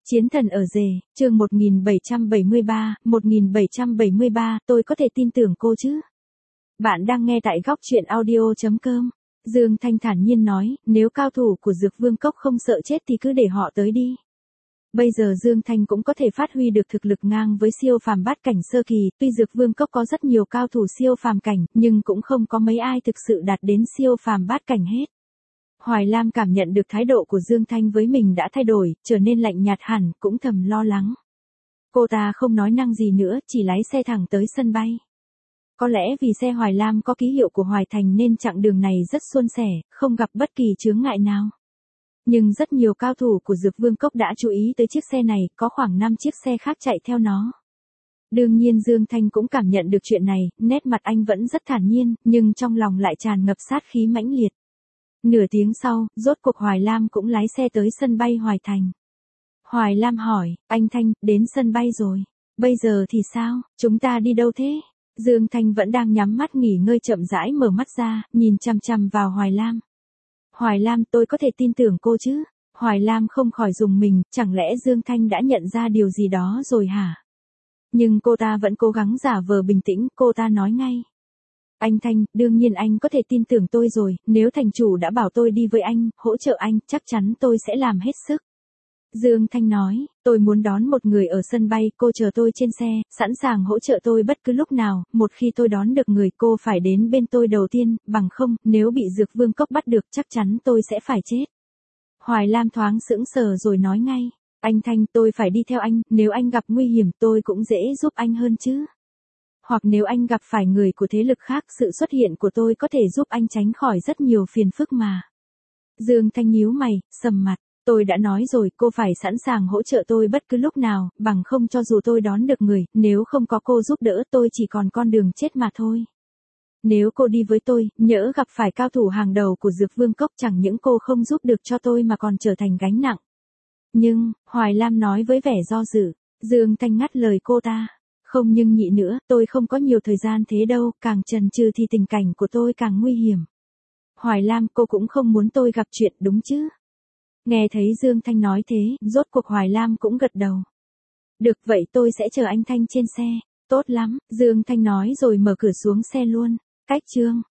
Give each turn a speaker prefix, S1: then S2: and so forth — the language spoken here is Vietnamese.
S1: Chiến thần ở rể, chương 1773, tôi có thể tin tưởng cô chứ? Bạn đang nghe tại góc truyện audio.com. Dương Thanh thản nhiên nói, nếu cao thủ của Dược Vương Cốc không sợ chết thì cứ để họ tới đi. Bây giờ Dương Thanh cũng có thể phát huy được thực lực ngang với siêu phàm bát cảnh sơ kỳ, tuy Dược Vương Cốc có rất nhiều cao thủ siêu phàm cảnh, nhưng cũng không có mấy ai thực sự đạt đến siêu phàm bát cảnh hết. Hoài Lam cảm nhận được thái độ của Dương Thanh với mình đã thay đổi, trở nên lạnh nhạt hẳn, cũng thầm lo lắng. Cô ta không nói năng gì nữa, chỉ lái xe thẳng tới sân bay. Có lẽ vì xe Hoài Lam có ký hiệu của Hoài Thành nên chặng đường này rất suôn sẻ, không gặp bất kỳ chướng ngại nào. Nhưng rất nhiều cao thủ của Dược Vương Cốc đã chú ý tới chiếc xe này, có khoảng 5 chiếc xe khác chạy theo nó. Đương nhiên Dương Thanh cũng cảm nhận được chuyện này, nét mặt anh vẫn rất thản nhiên, nhưng trong lòng lại tràn ngập sát khí mãnh liệt. Nửa tiếng sau, rốt cuộc Hoài Lam cũng lái xe tới sân bay Hoài Thành. Hoài Lam hỏi, anh Thanh, đến sân bay rồi. Bây giờ thì sao, chúng ta đi đâu thế? Dương Thanh vẫn đang nhắm mắt nghỉ ngơi chậm rãi mở mắt ra, nhìn chằm chằm vào Hoài Lam. Hoài Lam, tôi có thể tin tưởng cô chứ? Hoài Lam không khỏi rùng mình, chẳng lẽ Dương Thanh đã nhận ra điều gì đó rồi hả? Nhưng cô ta vẫn cố gắng giả vờ bình tĩnh, cô ta nói ngay. Anh Thanh, đương nhiên anh có thể tin tưởng tôi rồi, nếu thành chủ đã bảo tôi đi với anh, hỗ trợ anh, chắc chắn tôi sẽ làm hết sức. Dương Thanh nói, tôi muốn đón một người ở sân bay, cô chờ tôi trên xe, sẵn sàng hỗ trợ tôi bất cứ lúc nào, một khi tôi đón được người cô phải đến bên tôi đầu tiên, bằng không, nếu bị Dược Vương Cốc bắt được chắc chắn tôi sẽ phải chết. Hoài Lam thoáng sững sờ rồi nói ngay, anh Thanh tôi phải đi theo anh, nếu anh gặp nguy hiểm tôi cũng dễ giúp anh hơn chứ. Hoặc nếu anh gặp phải người của thế lực khác, sự xuất hiện của tôi có thể giúp anh tránh khỏi rất nhiều phiền phức mà. Dương Thanh nhíu mày, sầm mặt, tôi đã nói rồi cô phải sẵn sàng hỗ trợ tôi bất cứ lúc nào, bằng không cho dù tôi đón được người, nếu không có cô giúp đỡ tôi chỉ còn con đường chết mà thôi. Nếu cô đi với tôi, nhỡ gặp phải cao thủ hàng đầu của Dược Vương Cốc chẳng những cô không giúp được cho tôi mà còn trở thành gánh nặng. Nhưng, Hoài Lam nói với vẻ do dự. Dương Thanh ngắt lời cô ta. Không nhưng nhị nữa, tôi không có nhiều thời gian thế đâu, càng chần chừ thì tình cảnh của tôi càng nguy hiểm. Hoài Lam, cô cũng không muốn tôi gặp chuyện đúng chứ? Nghe thấy Dương Thanh nói thế, rốt cuộc Hoài Lam cũng gật đầu. Được vậy tôi sẽ chờ anh Thanh trên xe. Tốt lắm, Dương Thanh nói rồi mở cửa xuống xe luôn. Cách chương